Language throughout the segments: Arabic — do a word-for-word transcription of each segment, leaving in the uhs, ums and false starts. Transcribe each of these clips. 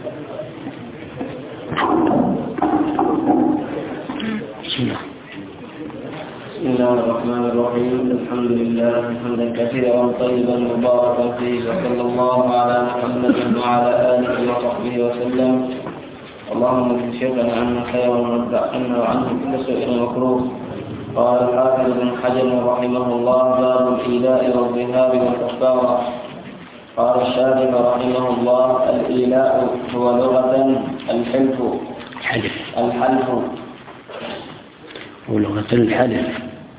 بسم الله بسم الله الرحمن الرحيم. الحمد لله حمدا كثيرا طيبا مباركا فيه، وصلى الله على محمد وعلى آله وصحبه وسلم. اللهم اجعل شيخنا عنا خيرا وارفعنا وعنه كل سوء مكروه. قال الحافظ ابن حجر رحمه الله: باب الإيلاء والظهار والكفارة. قال الشارح رحمه الله: الإيلاء هو لغة الحلف الحلف الحلف ولغة الحلف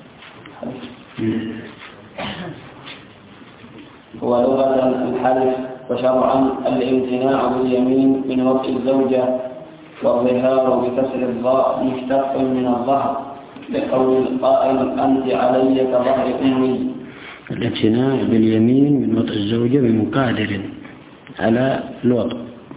هو لغة الحلف، وشرعا الامتناع باليمين من وطء الزوجة، والظهار بكسر الضاء مشتق من الظهر، لقول القائل: أنت علي كظهر أمي. الامتناع باليمين من وطء الزوجة بمقادر على الوطء.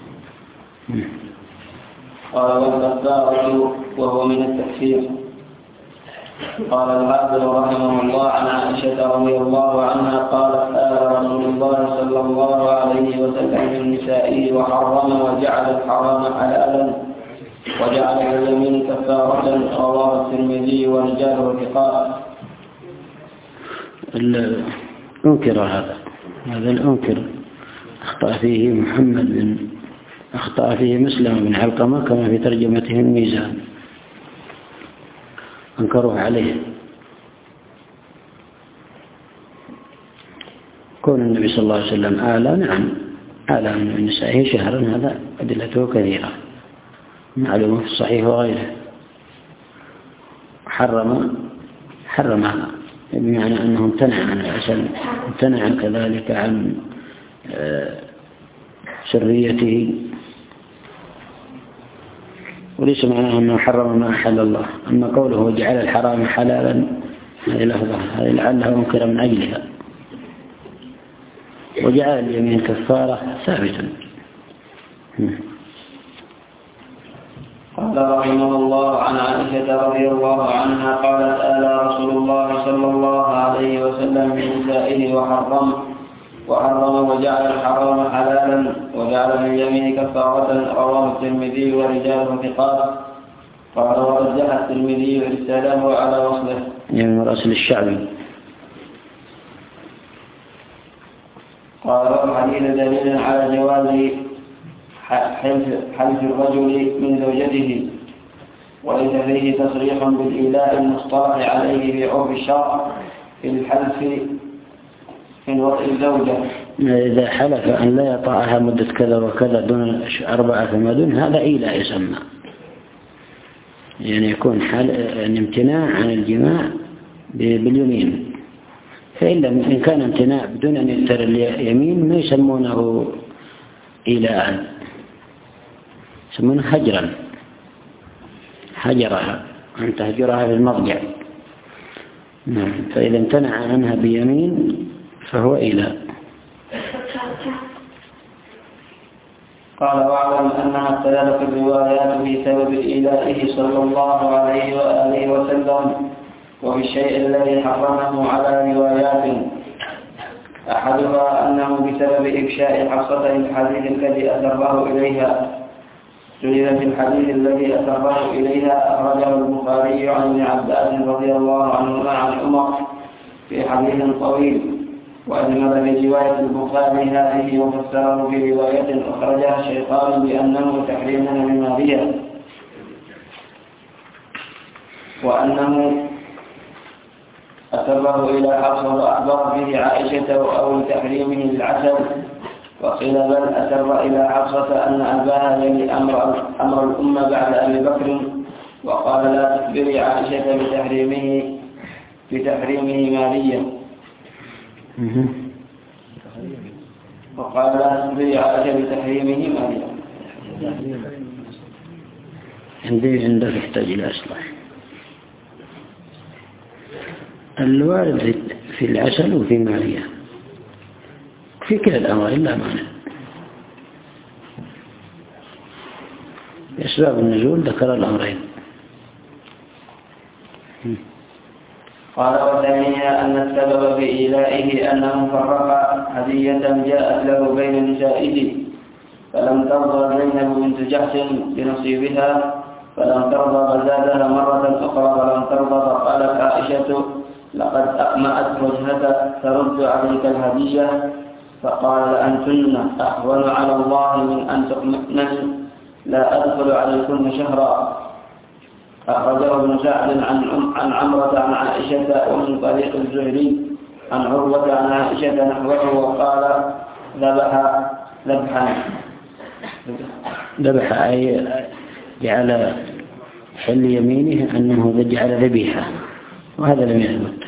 قال: والكفارة وهو من التكفير. قال الحافظ رحمه الله: عن عائشة رضي الله عنها قالت: آل رسول الله صلى الله عليه وسلم من نسائه وحرم وجعل الحرام حلالا وجعل اليمين كفارة. رواه الترمذي ورجاله ثقات. أنكر هذا هذا الأنكر أخطأ فيه محمد بن أخطأ فيه مسلم بن علقمة كما في ترجمته الميزان، أنكروه عليه. كون النبي صلى الله عليه وسلم آلى، نعم آلى من نسائه شهرا، هذا أدلته كثيرة معلومة في الصحيح وغيره. حرم حرمها بمعنى أنه امتنع عن العسل، امتنع كذلك عن سريته، وليس معناه أنه حرم ما أحل الله. أما قوله وجعل الحرام حلالا، هذه لفظة هذه لعلها منكر من أجلها. وجعل اليمين كفارة ثابتا. قال رحمه الله: عن عائشة رضي الله عنها قالت: آل رسول الله صلى الله عليه وسلم من نسائه وحرم وحرم وجعل الحرام حلالا وجعل اليمين كفارة. رواه الترمذي ورجاله ثقات. قال: ورجح الترمذي رساله على وصله، يعني من رأس الشعبي. قال: الحديث دليل على جواز حلف الرجل من زوجته، وليس فيه تصريح بالإيلاء المصطلح عليه في عرف الشرع في الحلف من وطء الزوجة. إذا حلف أن لا يطأها مدة كذا وكذا دون أربعة فما دون، هذا إيلاء يسمى، يعني يكون حال امتناع عن الجماع باليمين. فإلا إن كان امتناع بدون أن يكثر اليمين ما يسمونه إيلاء، يسمونه هجرا، هجرها أن تهجرها في المضجع. نعم. فإذا امتنع عنها بيمين فهو إيلاء. قال: واعلم أنها اختلفت الروايات في سبب إيلائه صلى الله عليه وآله وسلم وفي الشيء الذي حرمه على روايات. أحدها أنه بسبب إفشاء حفصة الحديث الذي أسره إليها. سئل في الحديث الذي أسره إليها أخرجه البخاري عن ابن عباس رضي الله عنهما عن عمر في حديث طويل، وأجمل في رواية البخاري هذه وفسره في رواية أخرجها الشيطان بأنه تحريم لماريا، وأنه أسره إلى حفصة وأخبر به عائشة أو تحريمه للعسل. وقيل بل أسر إلى حفصة أن أباها يلي أمر, أمر الأمة بعد أبي بكر، وقال: لا تخبري عائشة بتحريمه بتحريمه ماليا. وقال: لا تخبري عائشة بتحريمه ماليا. عندي عندك يحتاج إلى إصلاح. الوارد في العسل وفي مالية في كلا الأمرين لا مانع. أسباب النزول ذكر الأمرين. قال: وثانيا أن السبب في إيلائه أنه فرق هدية جاءت له بين نسائه، فلم ترضى زينب بنت جحش بنصيبها فلم ترضى فزادها مرة أخرى فلم ترضى فقالت عائشة لقد أقمأت وجهك ترد عليك الهدية فقال لأنتن أهون على الله من أن تقمئنني لا أدخل عليكن شهرا. أخرجه ابن سعد عن عن عمرة عن عائشة ومن طريق الزهري عن عروة عن عائشة نحوه وقال ذبح ذبحا ذبح أي جعل حل يمينه أنه جعل ذبيحة وهذا لم يثبت.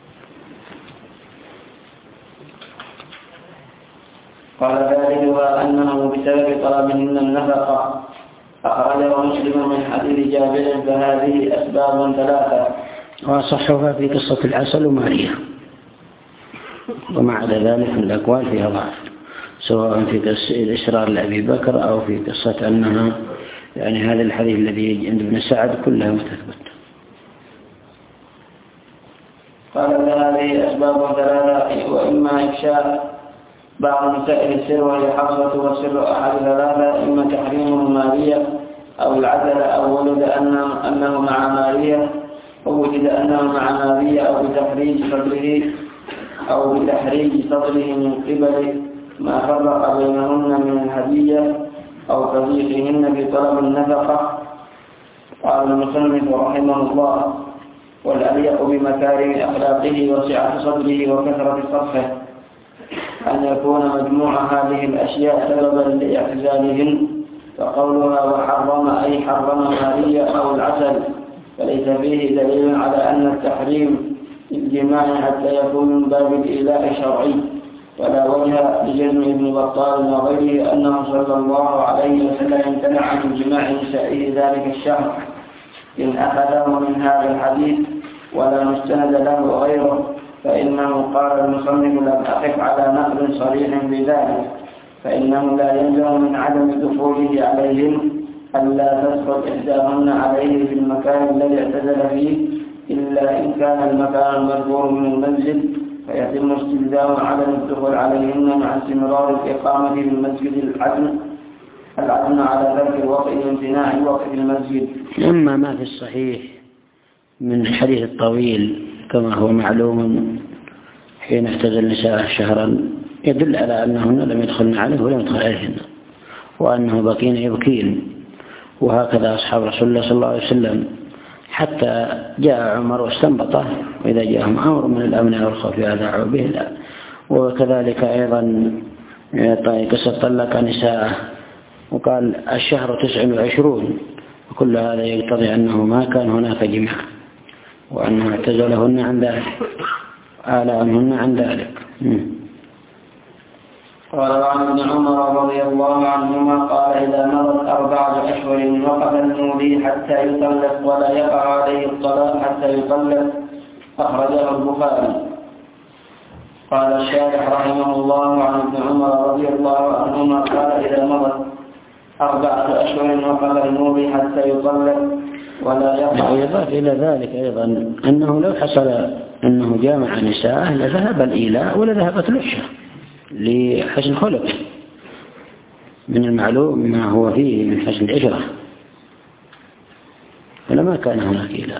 قال ذلك أنه بسبب طلبهن النفقة. أخرجه مسلم من حديث جابر فهذه أسباب ثلاثة وصحها في قصة العسل وماريا وما عدا ذلك من الأقوال فيها ضعف سواء في قصة الإسرار لأبي بكر أو في قصة أنها يعني هذا الحديث الذي عند ابن سعد كلها متثبت. قال هذه أسباب ثلاثة وإما إفشاء بعض مسائل السر وهي حفظة والسر أحد ثلاثة إما تحريم ماريا أو العدل أو ولد أنه, أنه مع ماريا أو وجد أنه مع ماريا أو بتحريج صدره أو بتحريج صدره من قبل ما فرق بينهن من الهدية أو تضييقهن في طلب النفقة. قال المصنف رحمه الله والأليق بمكارم أخلاقه وسعة صدره وكثرة صفحه أن يكون مجموع هذه الأشياء سببا لاعتزالهن فقولها وحرم أي حرم ماريا أو العسل فليس فيه دليل على أن التحريم الجماع حتى يكون من باب الإيلاء الشرعي ولا وجه لجزم ابن بطال وغيره أنه صلى الله عليه وسلم امتنع عن جماع نسائه ذلك الشهر إن أخذه من هذا الحديث ولا مستند له غيره فإنه قال المصنف لم أقف على نقل صريح بذلك فإنه لا يلزم من عدم دخوله عليهم ألا تسقط إحداهن عليه في المكان الذي اعتزل فيه إلا إن كان المكان المذكور من المسجد فيتم استلزام عدم الدخول عليهن مع استمرار الإقامة في المسجد العدم العدم على ترك الوقت وامتناع الوقت في المسجد. أما ما في الصحيح من الحديث الطويل كما هو معلوم حين اعتزل نساء شهرا يدل على أنهن لم يدخلن عليه ولم يدخل عليهن وأنه بقين يبكين وهكذا أصحاب رسول الله صلى الله عليه وسلم حتى جاء عمر واستنبطه وإذا جاءهم أمر من الأمن أو الخوف أذاعوا به لا. وكذلك أيضا قصة طلق نساءه وقال الشهر تسع وعشرون وكل هذا يقتضي أنه ما كان هناك جماع وأنه اعتزلهن عن ذلك آلامهن عن ذلك. قال عن ابن عمر رضي الله عنهما قال إذا مضت أربعة أشهر وقف المولي حتى يطلق ولا يقع عليه الطلاق حتى يطلق. أخرجه البخاري. قال الشارح رحمه الله عن ابن عمر رضي الله عنهما قال إذا مضت أربعة أشهر وقف المولي حتى يطلق ولا يقع. يضاف إلى ذلك أيضا أنه لو حصل أنه جامع نساءه لذهب الإيلاء ولذهبت العشة لحسن خلق من المعلوم ما هو فيه من حسن العشرة فلما كان هناك إيلاء.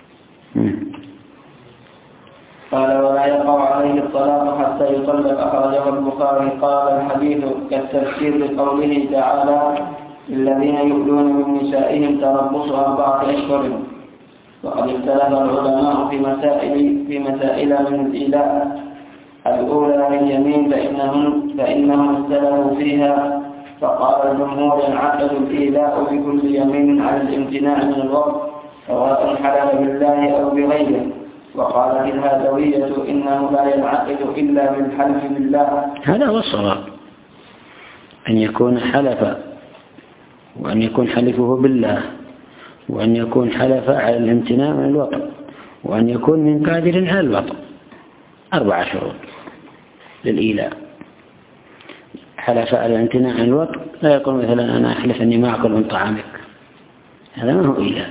قال ولا يقع عليه الطلاق حتى يطلق. أخرجه البخاري. قال الحديث كالتفسير لقوله تعالى الذين يؤلون من نسائهم تربص أربعة أشهر. وقد اختلف العلماء في مسائل في مسائل من الإيلاء. الأولى من اليمين فإنهم فإنهم اختلفوا فيها فقال الجمهور ينعقد الإيلاء بكل يمين على الامتناع من الوقت سواء حلف بالله أو بغيره. وقال الهادوية إنه لا ينعقد إلا بالحلف بالله. هذا هو الصواب أن يكون حلف وأن يكون حلفه بالله وأن يكون حلف على الامتناع من الوقت وأن يكون من قادر على الوقت. أربع شروط للإيلاء. حلف على الامتناع عن الوقت لا يقول مثلا أنا أحلف أني ما أكل من طعامك هذا ما هو إيلاء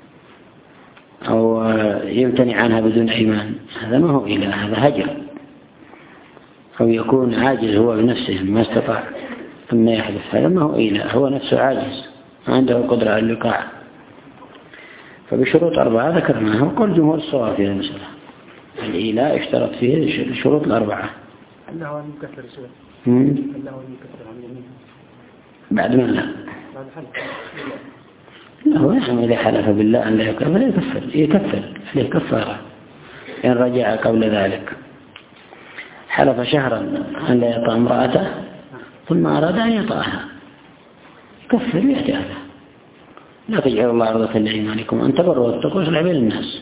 أو يمتنع عنها بدون إيمان هذا ما هو إيلاء هذا هجر. أو يكون عاجز هو بنفسه ما استطاع ثم يحلف، هذا ما هو إيلاء، هو نفسه عاجز ما عنده قدرة على الوقاع. فبشروط أربعة ذكرناها، وقل جمهور الصواب في المسألة الإيلاء اشترط فيه الشروط الأربعة. هل هو المكفر شوي؟ هل هو المكفر عن يمين؟ بعد ما لا بعد حلف لا، هو يعني إذا حلف بالله أن لا يكفر يكفر يكفر عليه كفارة إن رجع قبل ذلك. حلف شهرا أن لا يطأ امرأته ثم أراد أن يطأها كفر يأتي هذا. لا تجعل الله عرضة لإيمانكم أن تبروا واتقوا وصلحوا بين الناس.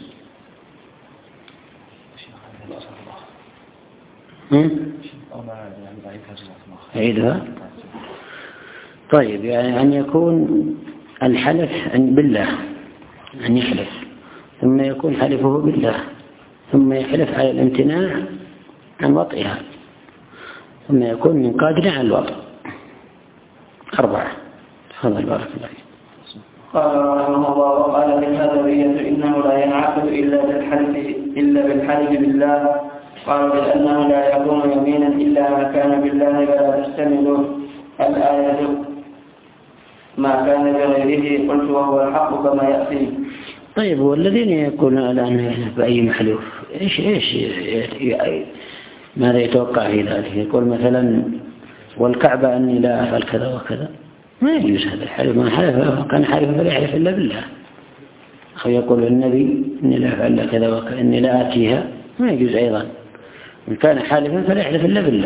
عيدها. طيب، يعني أن يكون الحلف بالله، أن يحلف ثم يكون حلفه بالله ثم يحلف على الامتناع عن وطئها ثم يكون من قادر على الوطء. أربعة. تفضل بارك الله فيك. قال رحمه الله: وقال بالحذرية إنه لا ينعقد إلا بالحلف إلا بالحلف بالله. قال لأنه لا يكون يمينا إلا ما كان بالله ولا تستمد الآية ما كان بغيره. قلت وهو الحق كما يأتي. طيب، والذين يقولون الآن بأي محلوف إيش إيش ماذا يتوقع في ذلك؟ يقول مثلا والكعبة أني لا أفعل كذا وكذا، ما يجوز هذا الحلف. ما حلف كان حلفا فلا يحلف إلا بالله. أو يقول النبي إني لا أفعل كذا وكذا، إني لا آتيها، ما يجوز أيضا. إن كان حالفا فلا يحلف إلا بالله.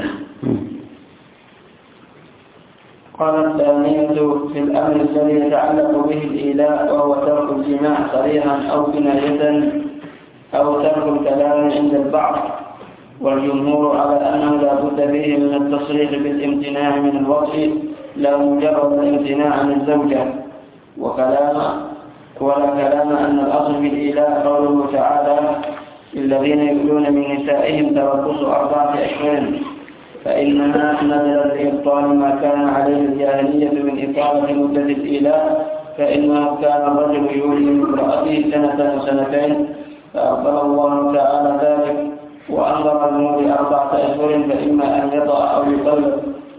قال الثانية في الأمر الذي يتعلق به الإيلاء وهو ترك الجماع صريحا أو كناية أو ترك الكلام عند البعض، والجمهور على أنه لا بد فيه من التصريح بالامتناع من الوصف لا مجرد الامتناع عن الزوجة، وكلام ولا كلام أن الأصل في الإيلاء قوله تعالى: الذين يؤلون من نسائهم تربص أربعة أشهر، فإنها نزلت لإبطال ما كان عليه الجاهلية من إطالة مدة الإيلاء، فإنه كان الرجل يولي من امرأته سنة وسنتين فأبطل الله تعالى ذلك وأمر المولي أربعة أشهر فإما أن يطأ أو يطلق.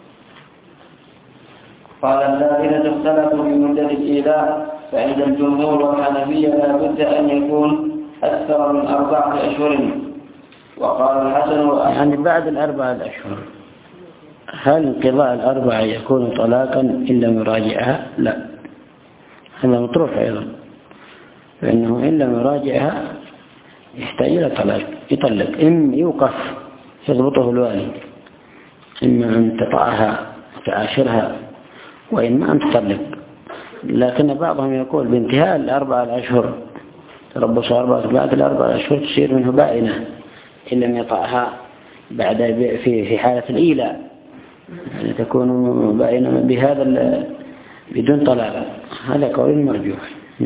قال الذين اختلفوا في مدة الإيلاء فعند الجمهور والحنفية لا بد أن يكون أكثر من أربعة أشهر. وقال الحسن يعني بعد الأربعة الأشهر. هل انقضاء الأربعة يكون طلاقا إن لم يراجعها؟ لا، هذا مطروح أيضا، فإنه إن لم يراجعها يحتاج إلى طلاق، يطلق. إن يوقف يضبطه الوالي، إما أن تطأها وتعاشرها وإما أن تطلق. لكن بعضهم يقول بانتهاء الأربعة الأشهر تربص أربعة، بعد الأربعة الأشهر تصير منه بائنة إن لم يطأها بعد في في حالة الإيلاء، يعني تكون بائنة بهذا بدون طلاق. هذا قول مرجوح.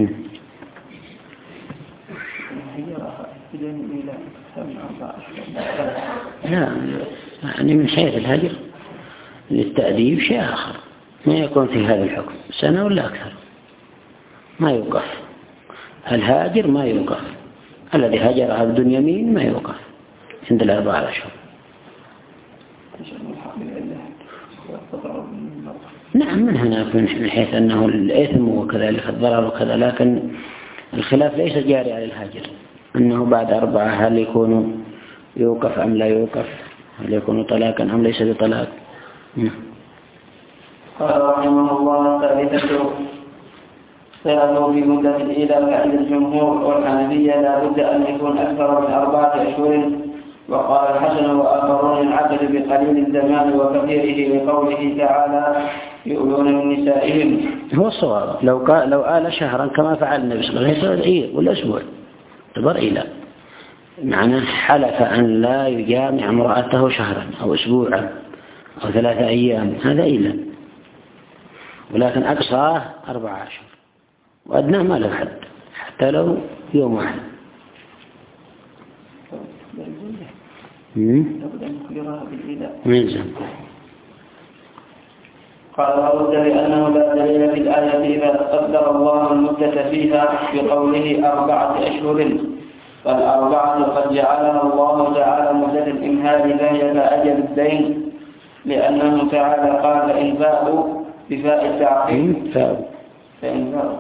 لا، يعني من حيث الهجر للتأديب شيء آخر، ما يكون في هذا الحكم سنة ولا أكثر، ما يوقف. الهاجر ما يوقف، الذي هجرها بدون يمين ما يوقف عند الأربعة أشهر. نعم، من هنا من حيث أنه الإثم وكذلك الضرر وكذا، لكن الخلاف ليس جاري على الهاجر أنه بعد أربعة هل يكون يوقف أم لا يوقف، هل يكون طلاقا أم ليس بطلاق. قال رحمه الله: ثالثة سألوا في مدة الإيلاء عند الجمهور والحنفية لا بد أن يكون أكثر من أربعة أشهر. وقال الحسن وآخرون العقد بقليل الزمان وكثيره لقوله تعالى: يؤلون من نسائهم. هو الصواب لو قال لو آل شهرا كما فعل النبي صلى الله عليه وسلم إيه ولا أسبوع تبر إيلاء، معناه حلف أن لا يجامع امرأته شهرا أو أسبوعا أو ثلاثة أيام، هذا إيلاء. ولكن أقصاه أربعة عشر وأدناه ما له حد حتى لو يوم واحد. قال ورد لأنه لا دليل في الآية إذا قدر الله المدة فيها بقوله أربعة أشهر، فالأربعة قد جعلها الله تعالى مدة الإمهال فهي كأجل الدين، لأنه تعالى قال إن فاءوا بفاء التعقيب فإن فاءوا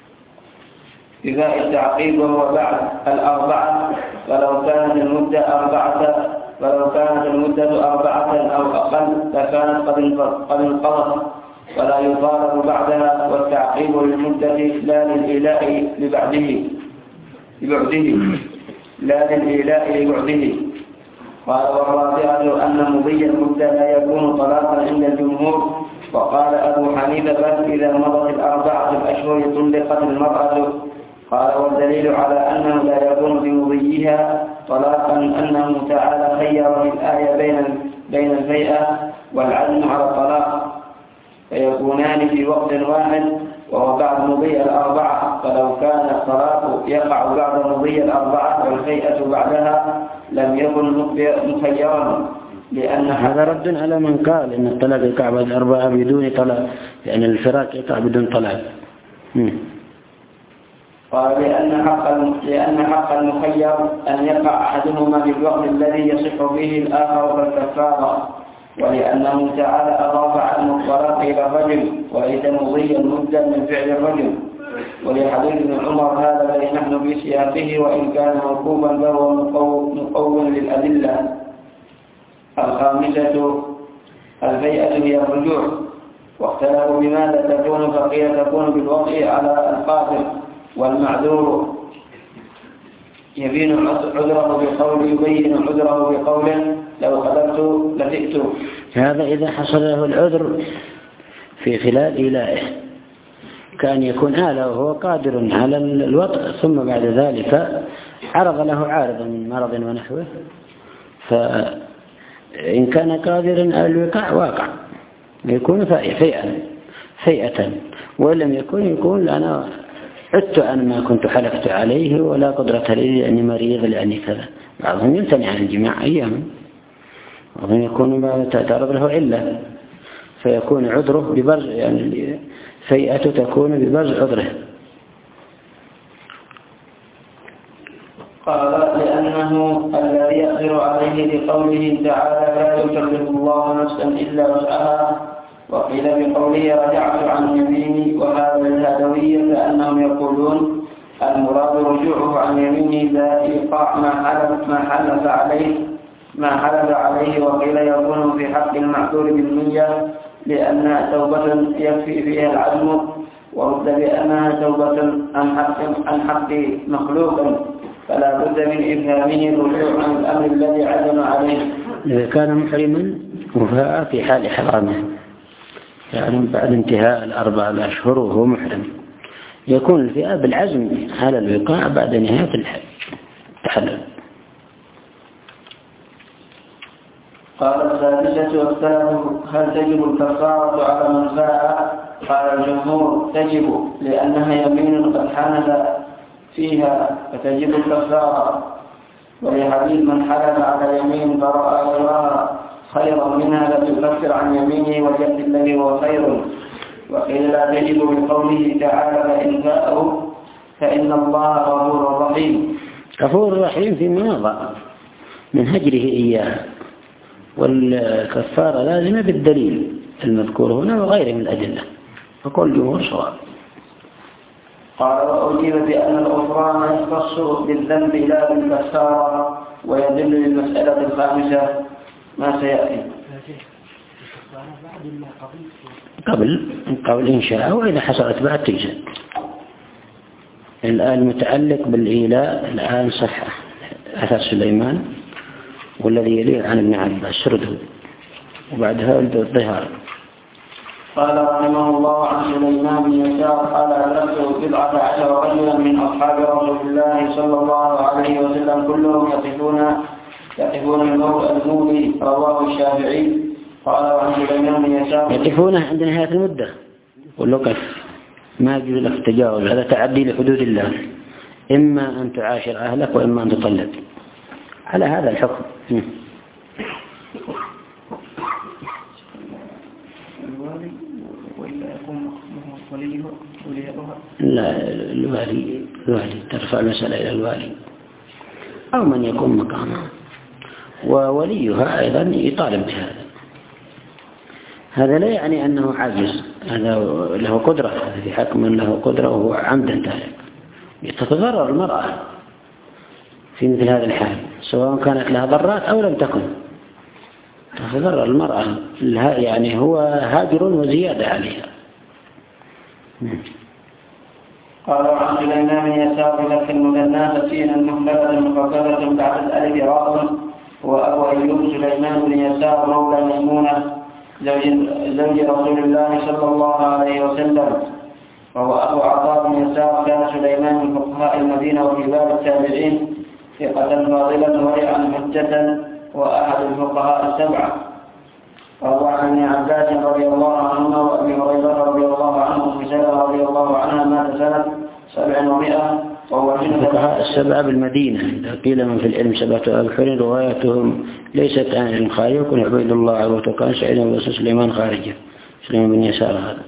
بفاء التعقيب وهو بعد الأربعة، ولو كانت المدة أربعة ولو كانت المدة أربعة أو أقل لكانت قد انقضت ولا يطالب بعدها، والتعقيب للمدة لا للإيلاء لبعده لبعده لا للإيلاء لبعده. قال والرابعة أن مضي المدة لا يكون طلاقا عند الجمهور، وقال أبو حنيفة بل إذا مضت الأربعة الأشهر طلقت المرأة. قال والدليل على أنه لا يكون بمضيها طلاقا أنه تعالى خير في الآية بين بين الفيئة والعزم على الطلاق فيكونان في وقت واحد وهو بعد مضي الأربعة، فلو كان الطلاق يقع بعد مضي الأربعة والفيئة بعدها لم يكن مخيرا، لأن هذا رد على من قال إن الطلاق يقع بعد الأربعة بدون طلاق، لأن الفراق يقع بدون طلاق. قال لأن حق لأن حق المخير أن يقع أحدهما في الوقت الذي يصح به الآخر كالكفارة، ولأنه تعالى أضاف عن الطلاق إلى الرجل وليس مضي المدة من فعل الرجل، ولحديث ابن عمر هذا الذي نحن في سياقه وإن كان موقوفا فهو مقوم للأدلة. الخامسة الفيئة هي الرجوع، واختلفوا بماذا تكون، فقيل تكون بالوضع على القاتل، والمعذور يبين عذره بقول يبين عذره بقول لو قدرت لجئت. هذا إذا حصل له العذر في خلال إيلائه، كان يكون آله وهو قادر على الوطء ثم بعد ذلك عرض له عارض من مرض ونحوه، فإن كان قادرا على الوقاع واقع يكون فيئة فيئة، وإن لم يكن يكون أنا عدت أن ما كنت حلفت عليه ولا قدرة لي لأني مريض لأني كذا. بعضهم يمتنع عن الجماع أياما، بعضهم يكون بعد تعرض له علة فيكون عذره ببرز، يعني فيئة تكون ببرز عذره. قال لأنه الذي يقدر عليه بقوله تعالى لا يكلف الله نفسا إلا وسعها، وقيل بقوله رجعت عن يميني، وهذا الهدوية كأنهم يقولون المراد رجوعه عن يمينه لا إيقاع ما حلف ما حلف عليه ما حلف عليه. وقيل يكون في حق المعذور بالنية لأنها توبة يكفي فيها العزم، ورد بأنها توبة عن حق عن حق مخلوق فلا بد من إفهامه الرجوع عن الأمر الذي عزم عليه. إذا كان محرما وفاء في حال حرامه، يعني بعد انتهاء الأربع الأشهر وهو محرم، يكون الفئة بالعزم على الوقاع بعد نهاية التحلل. قال السادسة واختلفوا هل تجب الكفارة على من فاء؟ قال الجمهور تجب لأنها يمين قد حنث فيها فتجب الكفارة، ولحديث من حلف على يمين فرأى غيرها خيرا منها لم يكفر عن يمينه وجد الذي هو خير. وقيل لا تجب بقوله تعالى فإن فاءوا فإن الله غفور رحيم. غفور رحيم فيما مضى من هجره إياه، والكفارة لازمة بالدليل المذكور هنا وغيره من الأدلة، فكل جمهور صواب. قال وأجيب بأن الغفران يختص بالذنب لا بالكفارة، ويدل للمسألة الخامسة ما سيأتي قبل قبل إن شاء وإذا حصلت بعد تجزء. الآن متعلق بالإيلاء الآن صفحة أثر سليمان والذي يليه عن ابن عباس سرده وبعدها الظهار. قال رحمه الله عن سليمان بن يسار قال أدركت بضعة عشر رجلا من أصحاب رسول الله صلى الله عليه وسلم كلهم يقفون يقفون المولي رواه الشافعي. قال عن سليمان بن يسار يقفونه عند نهاية المدة والوقف ما يجوز لك التجاوز، هذا تعدي لحدود الله، إما أن تعاشر أهلك وإما أن تطلق على هذا الحكم. لا الوالي الوالي ترفع المسألة إلى الوالي أو من يكون مقامه، ووليها أيضا يطالب بهذا. هذا لا يعني أنه عاجز، هذا له قدرة، في حكم له قدرة وهو عمدا تارك. تتضرر المرأة في مثل هذا الحال سواء كانت لها ضرات أو لم تكن، تتضرر المرأة، يعني هو هاجر وزيادة عليها. قال عن سليمان يسار لك المثنى سينا مهملة مفردة بعد الألف راء، وأبو أيوب سليمان بن يسار مولى ميمونة زوج رسول الله صلى الله عليه وسلم، وهو أبو عطاء بن يسار. كان سليمان من فقهاء المدينة وكبار التابعين، ثقة فاضلا ورعا حجة، وأحد الفقهاء السبعة. روى عن ابن عباس رضي الله عنهما وأبي هريرة رضي الله عنه وأم سلمة رضي الله عنها مات سنة سبع ومائة وهو الفقهاء السبعة بالمدينة. إذا قيل من في العلم سبعة أبحر روايتهم ليست عن الخارج، يكون عبيد الله عبد وكان سعيد بن سليمان خارجه، سليمان بن يسار هذا.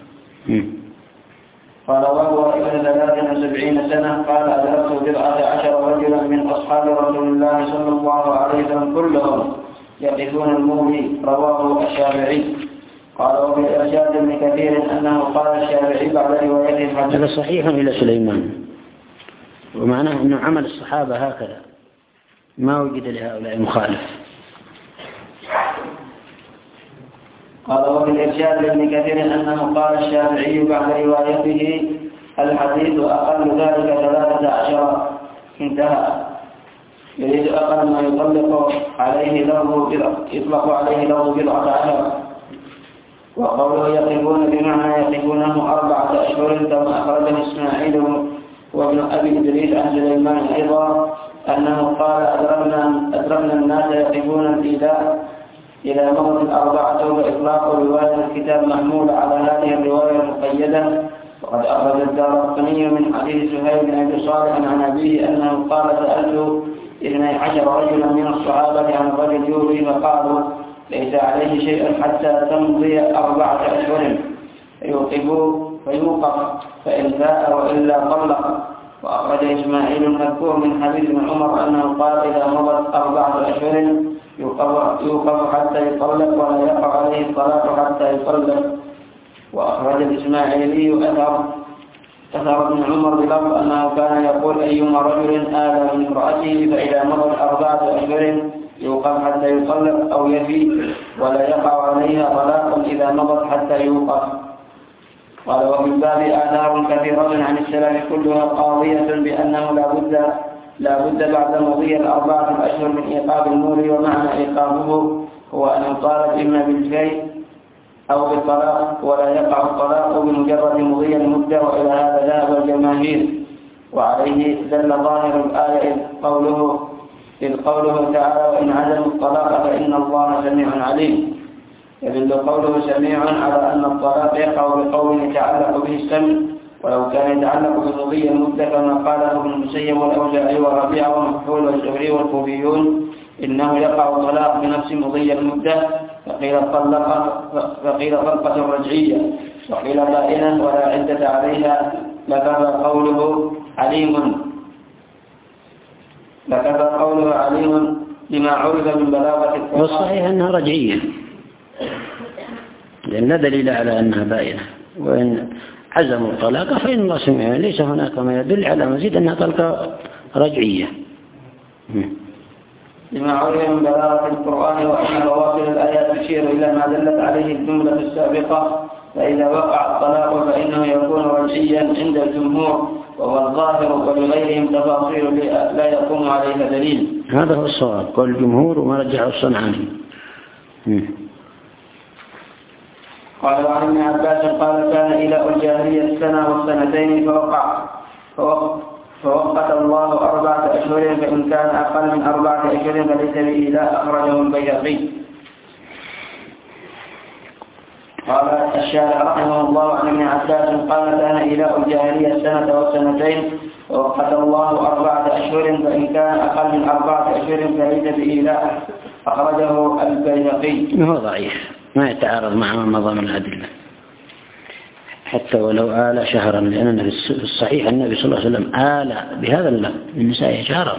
قال وهو ابن ثلاث وسبعين سنة. قال أدركت بضعة عشر رجلا من أصحاب رسول الله صلى الله عليه وسلم كلهم يقفون المولي. رواه الشافعي. قال وفي الإرشاد ابن كثير أنه قال الشافعي بعد روايته هذا صحيح إلى سليمان، ومعناه أنه عمل الصحابة هكذا، ما وجد لهؤلاء مخالف. قال وفي الإرشاد لابن كثير أنه قال الشافعي بعد روايته الحديث أقل ذلك ثلاثة عشر. انتهى. يريد أقل ما يطلق عليه له يطلق عليه له بضعة عشر. وقوله يقفون بمعنى يقفونه أربعة أشهر كما أخرجه إسماعيل وابن أبي إدريس عن سليمان أيضا أنه قال أدركنا أدركنا الناس يقفون الإيلاء إلى مضت الأربعة. وإطلاق رواية الكتاب محمول على هذه الرواية المقيدة. وقد أخرج الدارقطني من حديث سهيل بن أبي صالح عن أبيه أنه قال سألت اثني عشر رجلا من الصحابة عن رجل يوفي فقالوا ليس عليه شيء حتى تمضي أربعة أشهر فيوقفوا فيوقف فإن فاء وإلا طلق. وأخرج إسماعيل المذكور من حديث ابن عمر أنه قال إذا مضت أربعة أشهر يوقف حتى يطلق ولا يقع عليه الطلاق حتى يطلق. وأخرج الإسماعيلي أثر أثر ابن عمر بلفظ أنه كان يقول أيما رجل آل من امرأته فإذا مضت أربعة أشهر يوقف حتى يطلق أو يفي ولا يقع عليها طلاق إذا مضت حتى يوقف. قال وفي الباب آثار كثيرة عن السلف كلها قاضية بأنه لا بد لا بد بعد مضي الأربعة الأشهر من إيقاف المولي. ومعنى إيقافه هو أن يطالب إما بالفي أو بالطلاق ولا يقع الطلاق بمجرد مضي المدة. وإلى هذا ذهب الجماهير، وعليه دل ظاهر الآية إذ قوله إذ قوله تعالى وإن عزموا الطلاق فإن الله سميع عليم. يدل قوله سميع على أن الطلاق يقع بقول يتعلق به السمع، ولو كان يتعلق بمضي المدة كما قاله ابن المسيب والأوزاعي والربيع ومكحول والزهري والكوفيون إنه يقع الطلاق بنفس مضي المدة. فقيل طلق فقيل طلقة رجعية وقيل بائنة ولا عدة عليها. لكذا قوله عليم لكذا قوله عليم لما عرف من بلاغة القرآن. والصحيح أنها رجعية لأن لا دليل على أنها بائنة. وإن عزموا الطلاق فإن الله سميع، ليس هناك ما يدل على مزيد أنها طلقة رجعية. لما عرف من بلاغة القرآن وأن بواطن الآيات تشير إلى ما دلت عليه الجملة السابقة. فإذا وقع الطلاق فإنه يكون رجعيا عند الجمهور وهو الظاهر، ولغيرهم تفاصيل لا يقوم عليها دليل. هذا هو الصواب، قول الجمهور وما رجعه الصنعاني. قال عن ابن عباس قال كان إلى الجاهلية السنة والسنتين فوقع فوقت الله أربعة أشهر، فإن كان أقل من أربعة أشهر فليس بإيلاء. أخرجه البيهقي. قال الشارع رحمه الله عن ابن عباس قال كان إيلاء الجاهلية السنة والسنتين فوقت الله أربعة أشهر، فإن كان أقل من أربعة أشهر فليس بإيلاء. أخرجه البيهقي. هو ضعيف، ما يتعارض مع ما مضى من الأدلة حتى ولو آل شهرا، لأن في الصحيح النبي صلى الله عليه وسلم آل بهذا اللفظ النساء شهرا.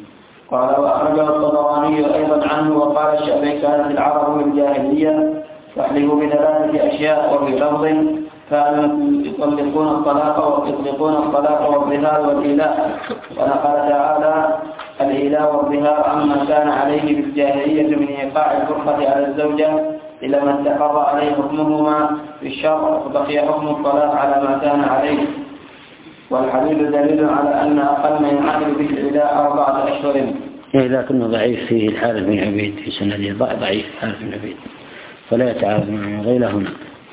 قال وأخرجه الطبراني أيضا عنه وقال الشافعي كانت العرب بالجاهلية تحلف بثلاثة أشياء وفي لفظ كانوا يطلقون الطلاق ويطلقون الطلاق والظهار والإيلاء. ونقل تعالى الإيلاء والظهار عما كان عليه بالجاهلية من إيقاع الفرقة على الزوجة إلى ما استقر عليه حكمهما في الشرع، وبقي حكم الطلاق على ما كان عليه. والحديث دليل على أن أقل ما ينعقد به الإيلاء أربعة أشهر. إيه لكنه ضعيف فيه الحارث بن عبيد في سنده ضعيف الحارث بن عبيد فلا يتعارض معه غير هنا.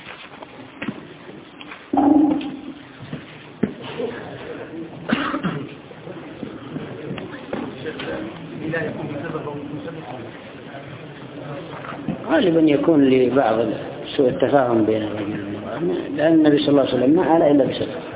غالبا يكون لبعض سوء التفاهم بين الرجل والمرأة، لأن النبي صلى الله عليه وسلم ما آل إلا بسبب